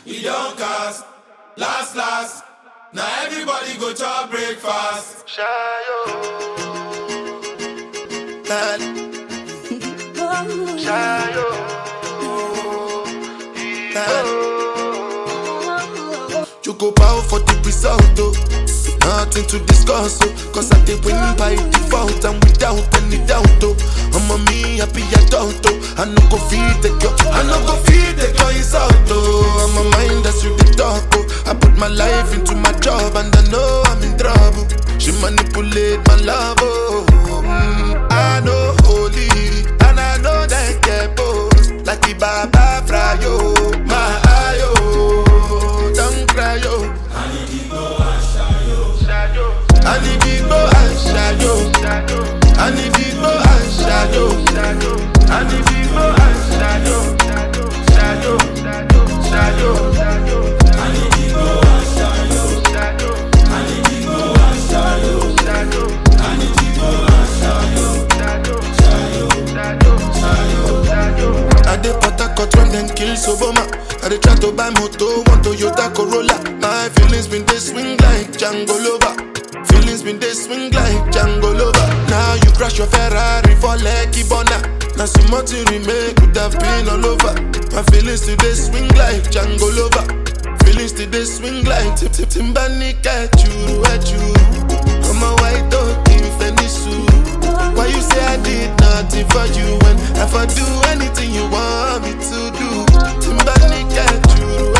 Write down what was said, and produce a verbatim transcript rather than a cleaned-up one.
we don't cast. Last, last. Now everybody go to breakfast. Shayo. Shayo. You go bow for the result, oh. Nothing to discuss, oh. Cause I did win by default and without any doubt, oh. I'm a me happy adult, oh. I no go feed the girl, I no go feed the girl insult, oh. I'm a mind that's you the talk, oh. I put my life into my job and I know I'm in trouble. She manipulate my love, oh. Mm, I know holy and I know that get both. Like the Baba Frayo, my ayo, don't cry, yo. I need to go and shayo. I need to go and shadow. I need to go and shadow. I need to go and shadow. Shadow, shadow. I need to go and shayo. I need to go and shayo. I need to go and shayo. Shayo, shayo. I dey put a cut when them kill Soboma. I dey try to buy moto, one Toyota Corolla. My feelings been they swing like Django Lover. Feelings been they swing like Django Lover. Now you crash your Ferrari for Lucky Bona. Now some more to remake could have been all over. My feelings today swing like Django Lover. Feelings today swing like Tip Tip Timbani at you, at you. I'm a white dog in Fenisu. Why you say I did nothing for you when if I do anything you want me to do? Timbani at you.